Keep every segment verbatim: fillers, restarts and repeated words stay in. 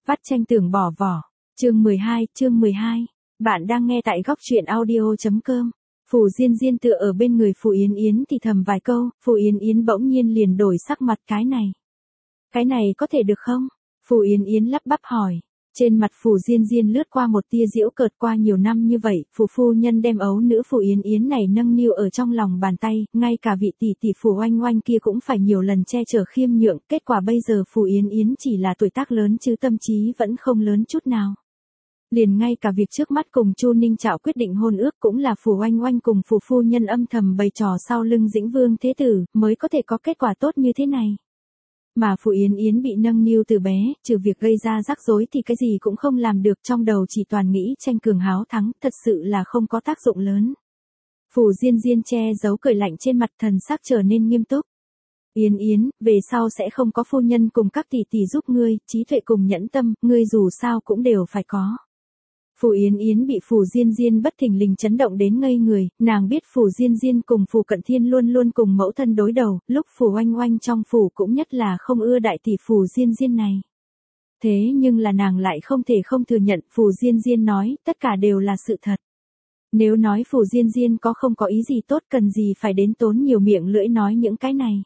Vắt tranh tường bỏ vỏ. Chương mười hai, chương mười hai. Bạn đang nghe tại góc truyện audio chấm com. Phù Diên Diên tựa ở bên người Phù Yến Yến thì thầm vài câu, Phù Yến Yến bỗng nhiên liền đổi sắc mặt. Cái này. Cái này có thể được không? Phù Yến Yến lắp bắp hỏi. Trên mặt Phù Diên Diên lướt qua một tia giễu cợt. Qua nhiều năm như vậy, Phù phu nhân đem ấu nữ Phù Yến Yến này nâng niu ở trong lòng bàn tay, ngay cả vị tỷ tỷ Phù Oanh Oanh kia cũng phải nhiều lần che chở khiêm nhượng, kết quả bây giờ Phù Yến Yến chỉ là tuổi tác lớn chứ tâm trí vẫn không lớn chút nào. Liền ngay cả việc trước mắt cùng Chu Ninh Trạo quyết định hôn ước cũng là Phù Oanh Oanh cùng Phù phu nhân âm thầm bày trò sau lưng Dĩnh Vương Thế Tử, mới có thể có kết quả tốt như thế này. Mà Phù Yến Yến bị nâng niu từ bé, trừ việc gây ra rắc rối thì cái gì cũng không làm được, trong đầu chỉ toàn nghĩ tranh cường háo thắng, thật sự là không có tác dụng lớn. Phù Diên Diên che giấu cười lạnh trên mặt, thần sắc trở nên nghiêm túc. Yến Yến, về sau sẽ không có phu nhân cùng các tỷ tỷ giúp ngươi, trí tuệ cùng nhẫn tâm, ngươi dù sao cũng đều phải có. Phù Yến Yến bị Phù Diên Diên bất thình lình chấn động đến ngây người, nàng biết Phù Diên Diên cùng Phù Cận Thiên luôn luôn cùng mẫu thân đối đầu, lúc Phù Oanh Oanh trong phủ cũng nhất là không ưa đại tỷ Phù Diên Diên này. Thế nhưng là nàng lại không thể không thừa nhận, Phù Diên Diên nói, tất cả đều là sự thật. Nếu nói Phù Diên Diên có không có ý gì tốt, cần gì phải đến tốn nhiều miệng lưỡi nói những cái này.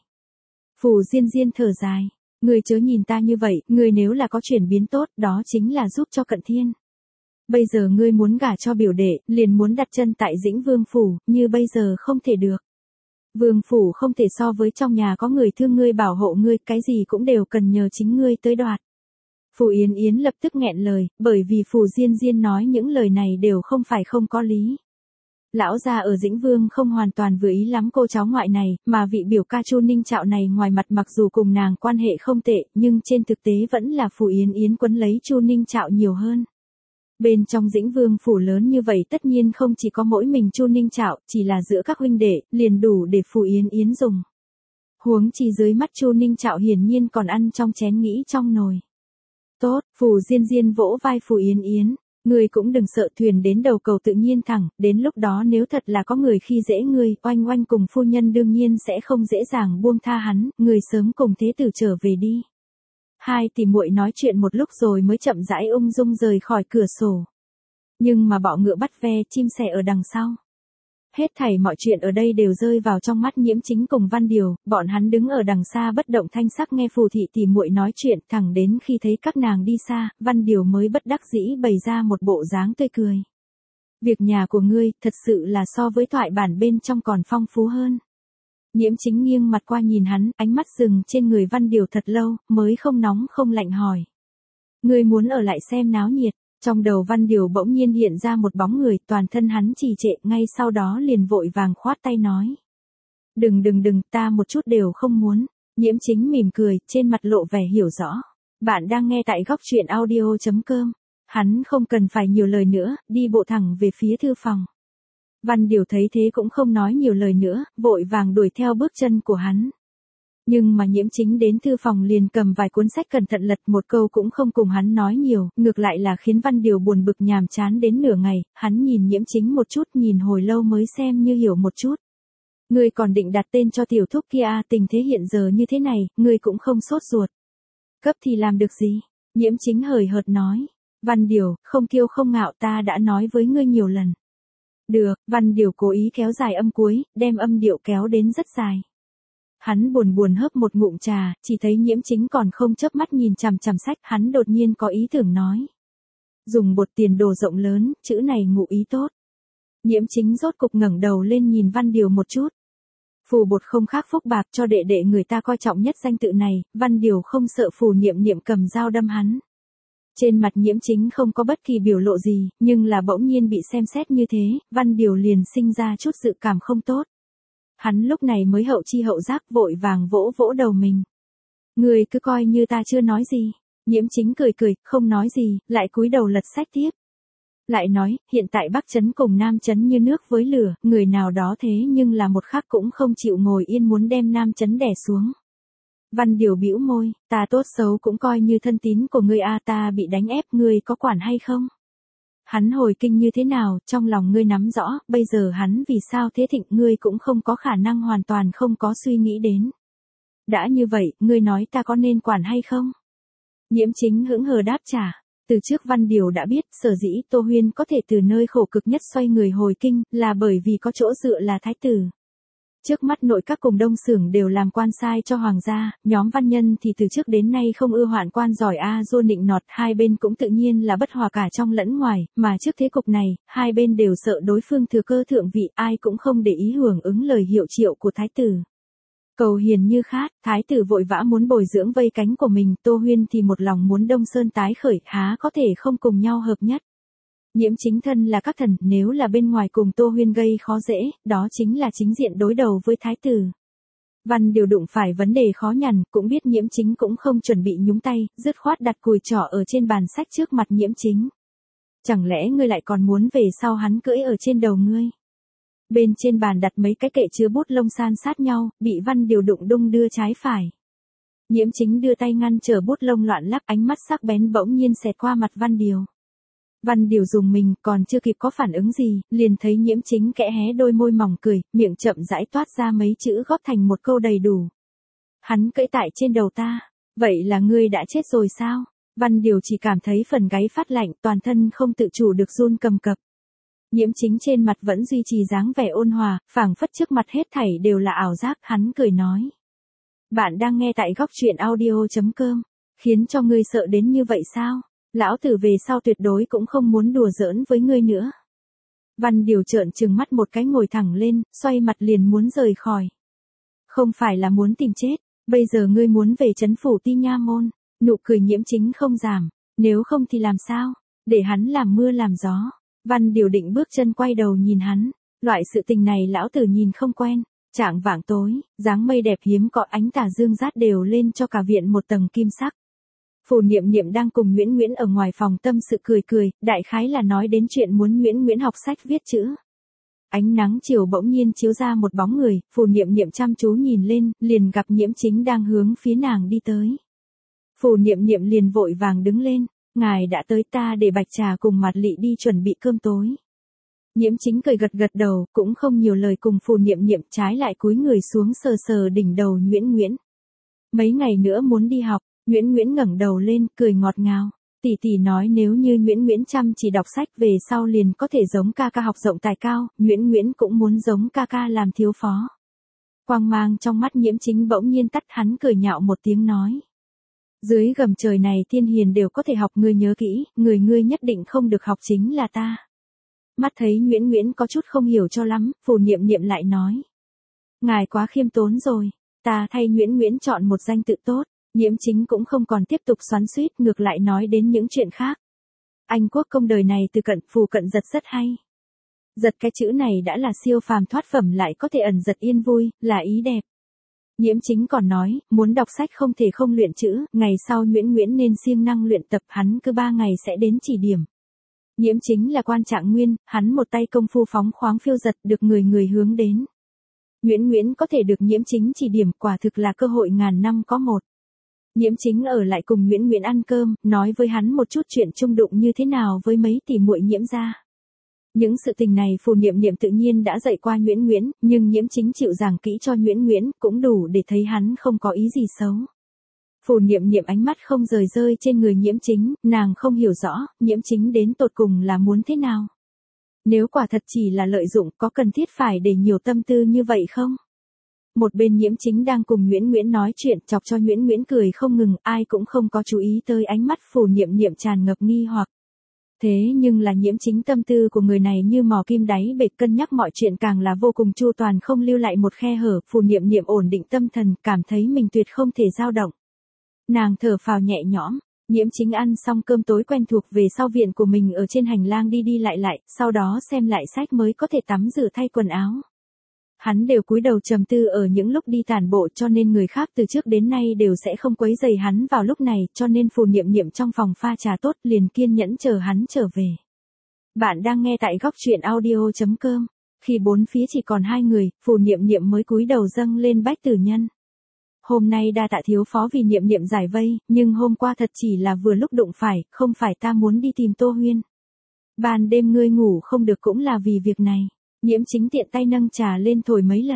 Phù Diên Diên thở dài, ngươi chớ nhìn ta như vậy, ngươi nếu là có chuyển biến tốt, đó chính là giúp cho Cận Thiên. Bây giờ ngươi muốn gả cho biểu đệ, liền muốn đặt chân tại Dĩnh Vương phủ, như bây giờ không thể được. Vương phủ không thể so với trong nhà có người thương ngươi bảo hộ ngươi, cái gì cũng đều cần nhờ chính ngươi tới đoạt. Phù Yến Yến lập tức nghẹn lời, bởi vì Phù Diên Diên nói những lời này đều không phải không có lý. Lão gia ở Dĩnh Vương không hoàn toàn vừa ý lắm cô cháu ngoại này, mà vị biểu ca Chu Ninh Trạo này ngoài mặt mặc dù cùng nàng quan hệ không tệ, nhưng trên thực tế vẫn là Phù Yến Yến quấn lấy Chu Ninh Trạo nhiều hơn. Bên trong Dĩnh Vương phủ lớn như vậy tất nhiên không chỉ có mỗi mình Chu Ninh Trạo, chỉ là giữa các huynh đệ, liền đủ để Phù Yến Yến dùng. Huống chi dưới mắt Chu Ninh Trạo hiển nhiên còn ăn trong chén nghĩ trong nồi. Tốt, Phù Diên Diên vỗ vai Phù Yến Yến, ngươi cũng đừng sợ, thuyền đến đầu cầu tự nhiên thẳng, đến lúc đó nếu thật là có người khi dễ ngươi, Oanh Oanh cùng phu nhân đương nhiên sẽ không dễ dàng buông tha hắn, người sớm cùng thế tử trở về đi. Hai tỷ muội nói chuyện một lúc rồi mới chậm rãi ung dung rời khỏi cửa sổ. Nhưng mà bọ ngựa bắt ve, chim sẻ ở đằng sau. Hết thảy mọi chuyện ở đây đều rơi vào trong mắt Nhiễm Chính cùng Văn Điều, bọn hắn đứng ở đằng xa bất động thanh sắc nghe Phù thị tỷ muội nói chuyện, thẳng đến khi thấy các nàng đi xa, Văn Điều mới bất đắc dĩ bày ra một bộ dáng tươi cười. Việc nhà của ngươi, thật sự là so với thoại bản bên trong còn phong phú hơn. Nhiễm Chính nghiêng mặt qua nhìn hắn, ánh mắt dừng trên người Văn Điều thật lâu, mới không nóng không lạnh hỏi. Ngươi muốn ở lại xem náo nhiệt, trong đầu Văn Điều bỗng nhiên hiện ra một bóng người, toàn thân hắn trì trệ, ngay sau đó liền vội vàng khoát tay nói. Đừng đừng đừng, ta một chút đều không muốn. Nhiễm Chính mỉm cười, trên mặt lộ vẻ hiểu rõ. Bạn đang nghe tại góc truyện audio chấm com. Hắn không cần phải nhiều lời nữa, đi bộ thẳng về phía thư phòng. Văn Điều thấy thế cũng không nói nhiều lời nữa, vội vàng đuổi theo bước chân của hắn. Nhưng mà Nhiễm Chính đến thư phòng liền cầm vài cuốn sách cẩn thận lật, một câu cũng không cùng hắn nói nhiều, ngược lại là khiến Văn Điều buồn bực nhàm chán đến nửa ngày, hắn nhìn Nhiễm Chính một chút, nhìn hồi lâu mới xem như hiểu một chút. Ngươi còn định đặt tên cho tiểu thúc kia à, tình thế hiện giờ như thế này, ngươi cũng không sốt ruột. Cấp thì làm được gì? Nhiễm Chính hời hợt nói. Văn Điều, không kiêu không ngạo, ta đã nói với ngươi nhiều lần. Được, Văn Điều cố ý kéo dài âm cuối, đem âm điệu kéo đến rất dài. Hắn buồn buồn hớp một ngụm trà, chỉ thấy Nhiễm Chính còn không chớp mắt nhìn chằm chằm sách, hắn đột nhiên có ý tưởng nói. Dùng bột tiền đồ rộng lớn, chữ này ngụ ý tốt. Nhiễm Chính rốt cục ngẩng đầu lên nhìn Văn Điều một chút. Phù bột không khác phúc bạc, cho đệ đệ người ta coi trọng nhất danh tự này, Văn Điều không sợ Phù Niệm Niệm cầm dao đâm hắn. Trên mặt Nhiễm Chính không có bất kỳ biểu lộ gì, nhưng là bỗng nhiên bị xem xét như thế, Văn Điều liền sinh ra chút dự cảm không tốt. Hắn lúc này mới hậu chi hậu giác, vội vàng vỗ vỗ đầu mình. Người cứ coi như ta chưa nói gì. Nhiễm Chính cười cười, không nói gì, lại cúi đầu lật sách tiếp. Lại nói, hiện tại Bắc Trấn cùng Nam Trấn như nước với lửa, người nào đó thế nhưng là một khắc cũng không chịu ngồi yên muốn đem Nam Trấn đè xuống. Văn Điều bĩu môi, ta tốt xấu cũng coi như thân tín của ngươi a, ta bị đánh ép, ngươi có quản hay không? Hắn hồi kinh như thế nào, trong lòng ngươi nắm rõ, bây giờ hắn vì sao thế thịnh, ngươi cũng không có khả năng hoàn toàn không có suy nghĩ đến. Đã như vậy, ngươi nói ta có nên quản hay không? Nhiễm Chính hững hờ đáp trả. Từ trước Văn Điều đã biết, sở dĩ Tô Huyên có thể từ nơi khổ cực nhất xoay người hồi kinh, là bởi vì có chỗ dựa là thái tử. Trước mắt nội các cùng Đông Xưởng đều làm quan sai cho hoàng gia, nhóm văn nhân thì từ trước đến nay không ưa hoạn quan giỏi a dô nịnh nọt, hai bên cũng tự nhiên là bất hòa cả trong lẫn ngoài, mà trước thế cục này, hai bên đều sợ đối phương thừa cơ thượng vị, ai cũng không để ý hưởng ứng lời hiệu triệu của thái tử. Cầu hiền như khát, thái tử vội vã muốn bồi dưỡng vây cánh của mình, Tô Huyên thì một lòng muốn Đông Sơn tái khởi, há có thể không cùng nhau hợp nhất. Nhiễm Chính thân là các thần, nếu là bên ngoài cùng Tô Huyên gây khó dễ, đó chính là chính diện đối đầu với thái tử. Văn Điều đụng phải vấn đề khó nhằn, cũng biết Nhiễm Chính cũng không chuẩn bị nhúng tay, dứt khoát đặt cùi trỏ ở trên bàn sách trước mặt Nhiễm Chính. Chẳng lẽ ngươi lại còn muốn về sau hắn cưỡi ở trên đầu ngươi? Bên trên bàn đặt mấy cái kệ chứa bút lông san sát nhau, bị Văn Điều đụng đung đưa trái phải. Nhiễm Chính đưa tay ngăn trở bút lông loạn lắc, ánh mắt sắc bén bỗng nhiên xẹt qua mặt Văn Điều. Văn Điều dùng mình, còn chưa kịp có phản ứng gì, liền thấy Nhiễm Chính kẽ hé đôi môi mỏng cười, miệng chậm rãi toát ra mấy chữ góp thành một câu đầy đủ. Hắn cưỡi tại trên đầu ta, vậy là ngươi đã chết rồi sao? Văn Điều chỉ cảm thấy phần gáy phát lạnh, toàn thân không tự chủ được run cầm cập. Nhiễm Chính trên mặt vẫn duy trì dáng vẻ ôn hòa, phảng phất trước mặt hết thảy đều là ảo giác, hắn cười nói. Bạn đang nghe tại góc truyện audio chấm com, khiến cho ngươi sợ đến như vậy sao? Lão tử về sau tuyệt đối cũng không muốn đùa giỡn với ngươi nữa. Văn Điều trợn trừng mắt một cái ngồi thẳng lên, xoay mặt liền muốn rời khỏi. Không phải là muốn tìm chết, bây giờ ngươi muốn về trấn phủ Ti Nha Môn. Nụ cười Nhiễm Chính không giảm, nếu không thì làm sao? Để hắn làm mưa làm gió. Văn Điều định bước chân quay đầu nhìn hắn, loại sự tình này lão tử nhìn không quen. Trạng vạng tối, dáng mây đẹp hiếm có, ánh tà dương rát đều lên cho cả viện một tầng kim sắc. Phù Niệm Niệm đang cùng Nguyễn Nguyễn ở ngoài phòng tâm sự cười cười, đại khái là nói đến chuyện muốn Nguyễn Nguyễn học sách viết chữ. Ánh nắng chiều bỗng nhiên chiếu ra một bóng người, Phù Niệm Niệm chăm chú nhìn lên, liền gặp Nhiễm Chính đang hướng phía nàng đi tới. Phù Niệm Niệm liền vội vàng đứng lên, ngài đã tới, ta để Bạch Trà cùng Mạt Lị đi chuẩn bị cơm tối. Nhiễm Chính cười gật gật đầu, cũng không nhiều lời cùng Phù Niệm Niệm, trái lại cúi người xuống sờ sờ đỉnh đầu Nguyễn Nguyễn. Mấy ngày nữa muốn đi học. Nguyễn Nguyễn ngẩng đầu lên, cười ngọt ngào. Tỷ tỷ nói nếu như Nguyễn Nguyễn chăm chỉ đọc sách về sau liền có thể giống ca ca học rộng tài cao, Nguyễn Nguyễn cũng muốn giống ca ca làm thiếu phó. Quang mang trong mắt Nhiễm Chính bỗng nhiên tắt, hắn cười nhạo một tiếng nói. Dưới gầm trời này thiên hiền đều có thể học, ngươi nhớ kỹ, người ngươi nhất định không được học chính là ta. Mắt thấy Nguyễn Nguyễn có chút không hiểu cho lắm, Phù Niệm Niệm lại nói. Ngài quá khiêm tốn rồi, ta thay Nguyễn Nguyễn chọn một danh tự tốt. Nhiễm Chính cũng không còn tiếp tục xoắn xuýt, ngược lại nói đến những chuyện khác. Anh quốc công đời này từ cận phù cận giật rất hay. Giật cái chữ này đã là siêu phàm thoát phẩm, lại có thể ẩn giật yên vui, là ý đẹp. Nhiễm Chính còn nói, muốn đọc sách không thể không luyện chữ, ngày sau Nguyễn Nguyễn nên siêng năng luyện tập, hắn cứ ba ngày sẽ đến chỉ điểm. Nhiễm Chính là quan trạng nguyên, hắn một tay công phu phóng khoáng phiêu giật, được người người hướng đến. Nguyễn Nguyễn có thể được Nhiễm Chính chỉ điểm, quả thực là cơ hội ngàn năm có một. Nhiễm Chính ở lại cùng Nguyễn Nguyễn ăn cơm, nói với hắn một chút chuyện chung đụng như thế nào với mấy tỷ muội Nhiễm gia. Những sự tình này Phù Niệm Niệm tự nhiên đã dạy qua Nguyễn Nguyễn, nhưng Nhiễm Chính chịu giảng kỹ cho Nguyễn Nguyễn, cũng đủ để thấy hắn không có ý gì xấu. Phù Niệm Niệm ánh mắt không rời rơi trên người Nhiễm Chính, nàng không hiểu rõ, Nhiễm Chính đến tột cùng là muốn thế nào. Nếu quả thật chỉ là lợi dụng, có cần thiết phải để nhiều tâm tư như vậy không? Một bên Nhiễm Chính đang cùng Nguyễn Nguyễn nói chuyện, chọc cho Nguyễn Nguyễn cười không ngừng, ai cũng không có chú ý tới ánh mắt Phù Niệm Niệm tràn ngập nghi hoặc. Thế nhưng là Nhiễm Chính tâm tư của người này như mò kim đáy bể, cân nhắc mọi chuyện càng là vô cùng chu toàn, không lưu lại một khe hở. Phù Niệm Niệm ổn định tâm thần, cảm thấy mình tuyệt không thể dao động. Nàng thở phào nhẹ nhõm. Nhiễm Chính ăn xong cơm tối quen thuộc về sau viện của mình, ở trên hành lang đi đi lại lại, sau đó xem lại sách mới có thể tắm rửa thay quần áo. Hắn đều cúi đầu trầm tư ở những lúc đi tản bộ, cho nên người khác từ trước đến nay đều sẽ không quấy rầy hắn vào lúc này, cho nên Phù Niệm Niệm trong phòng pha trà tốt, liền kiên nhẫn chờ hắn trở về. Bạn đang nghe tại góc truyện audio chấm com. Khi bốn phía chỉ còn hai người, Phù Niệm Niệm mới cúi đầu dâng lên bách tử nhân. Hôm nay đa tạ thiếu phó vì Niệm Niệm giải vây, nhưng hôm qua thật chỉ là vừa lúc đụng phải, không phải ta muốn đi tìm Tô Huyên. Ban đêm ngươi ngủ không được cũng là vì việc này. Nhiễm Chính tiện tay nâng trà lên thổi mấy lần,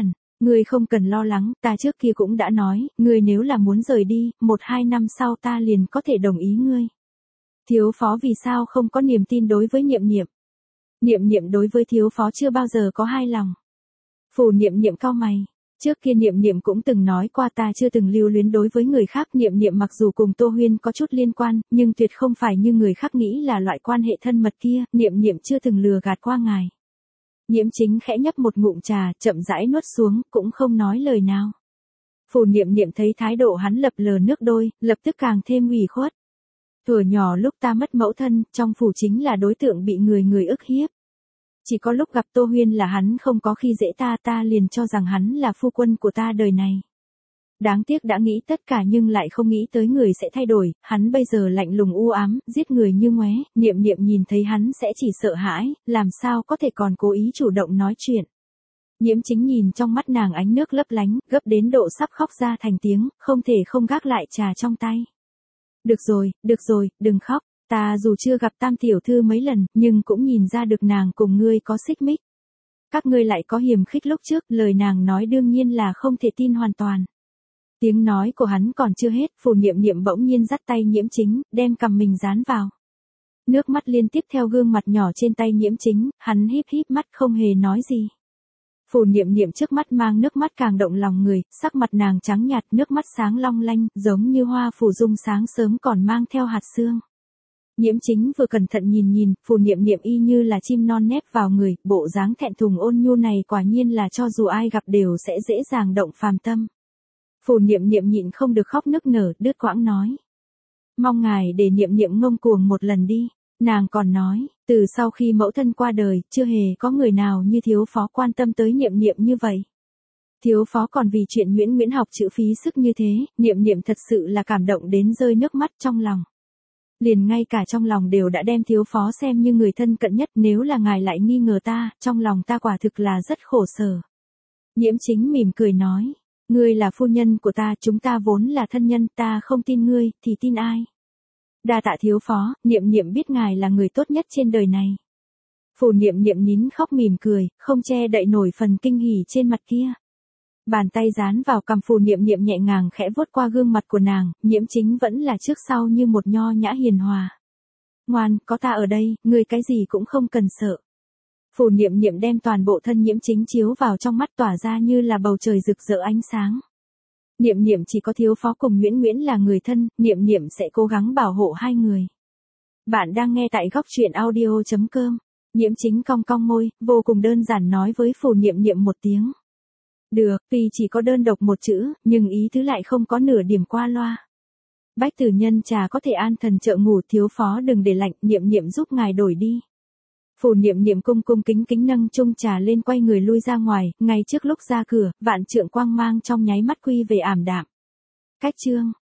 Ngươi không cần lo lắng, ta trước kia cũng đã nói, ngươi nếu là muốn rời đi, một hai năm sau ta liền có thể đồng ý ngươi. Thiếu phó vì sao không có niềm tin đối với Niệm Niệm? Niệm Niệm đối với thiếu phó chưa bao giờ có hai lòng. Phù Niệm Niệm cau mày. Trước kia Niệm Niệm cũng từng nói qua ta chưa từng lưu luyến đối với người khác. Niệm Niệm mặc dù cùng Tô Huyên có chút liên quan, nhưng tuyệt không phải như người khác nghĩ là loại quan hệ thân mật kia. Niệm Niệm chưa từng lừa gạt qua ngài. Nhiễm Chính khẽ nhấp một ngụm trà, chậm rãi nuốt xuống, cũng không nói lời nào. Phù Niệm Niệm thấy thái độ hắn lập lờ nước đôi, lập tức càng thêm ủy khuất. Thuở nhỏ lúc ta mất mẫu thân, trong phủ chính là đối tượng bị người người ức hiếp. Chỉ có lúc gặp Tô Huyên là hắn không có khi dễ ta, ta liền cho rằng hắn là phu quân của ta đời này. Đáng tiếc đã nghĩ tất cả nhưng lại không nghĩ tới người sẽ thay đổi, hắn bây giờ lạnh lùng u ám, giết người như ngoé. Niệm Niệm nhìn thấy hắn sẽ chỉ sợ hãi, làm sao có thể còn cố ý chủ động nói chuyện. Nhiễm Chính nhìn trong mắt nàng ánh nước lấp lánh, gấp đến độ sắp khóc ra thành tiếng, không thể không gác lại trà trong tay. Được rồi, được rồi, đừng khóc, ta dù chưa gặp Tam tiểu thư mấy lần, nhưng cũng nhìn ra được nàng cùng ngươi có xích mích. Các ngươi lại có hiềm khích lúc trước, lời nàng nói đương nhiên là không thể tin hoàn toàn. Tiếng nói của hắn còn chưa hết, Phù Niệm Niệm bỗng nhiên dắt tay Nhiễm Chính, đem cầm mình dán vào. Nước mắt liên tiếp theo gương mặt nhỏ trên tay Nhiễm Chính, hắn híp híp mắt không hề nói gì. Phù Niệm Niệm trước mắt mang nước mắt càng động lòng người, sắc mặt nàng trắng nhạt, nước mắt sáng long lanh, giống như hoa phù dung sáng sớm còn mang theo hạt sương. Nhiễm Chính vừa cẩn thận nhìn nhìn, Phù Niệm Niệm y như là chim non nép vào người, bộ dáng thẹn thùng ôn nhu này quả nhiên là cho dù ai gặp đều sẽ dễ dàng động phàm tâm. Phù Niệm Niệm nhịn không được khóc nức nở, đứt quãng nói. Mong ngài để Niệm Niệm ngông cuồng một lần đi. Nàng còn nói, từ sau khi mẫu thân qua đời, chưa hề có người nào như thiếu phó quan tâm tới Niệm Niệm như vậy. Thiếu phó còn vì chuyện Nguyễn Nguyễn học chữ phí sức như thế, Niệm Niệm thật sự là cảm động đến rơi nước mắt trong lòng. Liền ngay cả trong lòng đều đã đem thiếu phó xem như người thân cận nhất, nếu là ngài lại nghi ngờ ta, trong lòng ta quả thực là rất khổ sở. Nhiễm Chính mỉm cười nói, ngươi là phu nhân của ta, chúng ta vốn là thân nhân, ta không tin ngươi, thì tin ai? Đa tạ thiếu phó, Niệm Niệm biết ngài là người tốt nhất trên đời này. Phù Niệm Niệm nín khóc mỉm cười, không che đậy nổi phần kinh hỉ trên mặt kia. Bàn tay dán vào cằm Phù Niệm Niệm nhẹ nhàng khẽ vuốt qua gương mặt của nàng, Nhiễm Chính vẫn là trước sau như một nho nhã hiền hòa. Ngoan, có ta ở đây, ngươi cái gì cũng không cần sợ. Phù Niệm Niệm đem toàn bộ thân Nhiễm Chính chiếu vào trong mắt tỏa ra như là bầu trời rực rỡ ánh sáng. Niệm Niệm chỉ có thiếu phó cùng Nguyễn Nguyễn là người thân, Niệm Niệm sẽ cố gắng bảo hộ hai người. Bạn đang nghe tại góc truyện audio chấm com. Nhiễm Chính cong cong môi, vô cùng đơn giản nói với Phù Niệm Niệm một tiếng. Được, tuy chỉ có đơn độc một chữ, nhưng ý tứ lại không có nửa điểm qua loa. Bách tử nhân trà có thể an thần trợ ngủ, thiếu phó đừng để lạnh, Niệm Niệm giúp ngài đổi đi. Phù Niệm Niệm cung cung kính kính nâng chung trà lên, quay người lui ra ngoài, ngay trước lúc ra cửa, vạn trượng quang mang trong nháy mắt quy về ảm đạm. Cách chương